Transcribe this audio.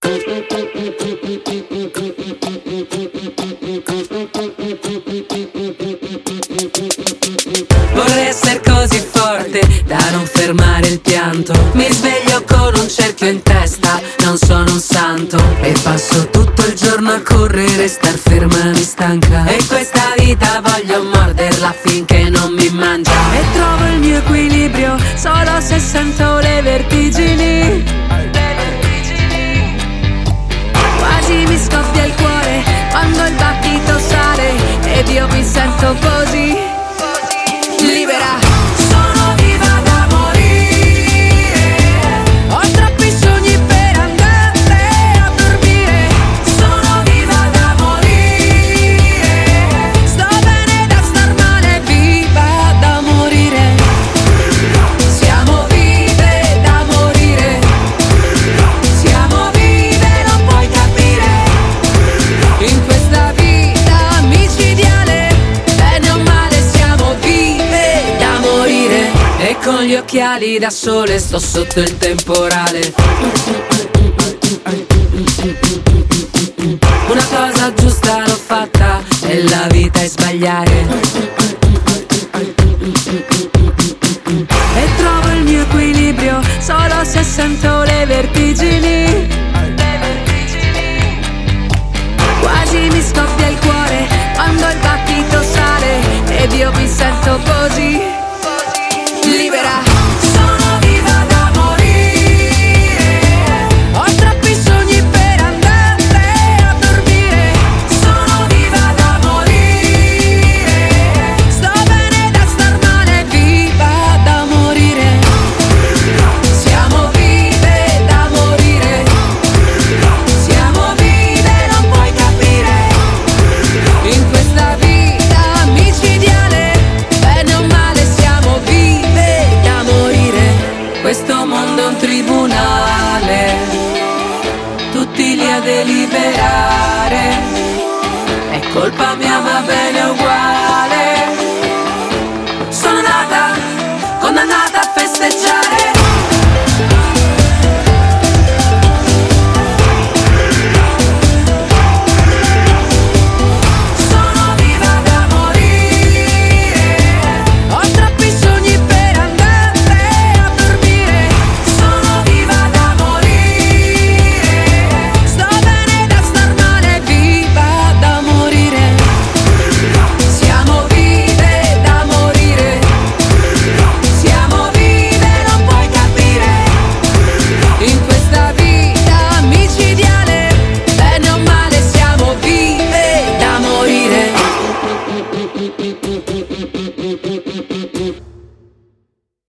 Vorrei essere così forte da non fermare il pianto. Mi sveglio con un cerchio in testa, non sono un santo. E passo tutto il giorno a correre, star ferma mi stanca. E questa vita voglio morderla finché non mi mangia. E trovo il mio equilibrio solo se sento le vertigini. Quasi mi scoppia il cuore quando il battito sale ed io mi sento così libera. Sono viva da morire, ho troppi sogni per andare a dormire. Sono viva da morire, sto bene da star male, viva da morire. Siamo vive da morire, siamo vive, non puoi capire. In questa vita micidiale, bene o male siamo vive da morire. E con gli occhiali da sole sto sotto il temporale. Una cosa giusta l'ho fatta e la vita è sbagliare. E trovo il mio equilibrio solo se sento le vertigini. Quasi mi scoppia il cuore quando il battito sale ed io mi sento così libera. Sono viva da morire, ho troppi sogni per andare a dormire. Sono viva da morire, sto bene da star male, viva da morire. Siamo vive da morire, siamo vive, non puoi capire. In questa vita micidiale, bene o male siamo vive da morire. Questo mondo è un tribunale, tutti lì a deliberare. È colpa mia, va bene uguale. Sono nata, condannata a festeggiare. Sono viva da morire, ho troppi sogni per andare a dormire. Sono viva da morire, sto bene da star male, viva da morire. Siamo vive da morire, siamo vive, non puoi capire. In questa vita micidiale, bene o male siamo vive da morire.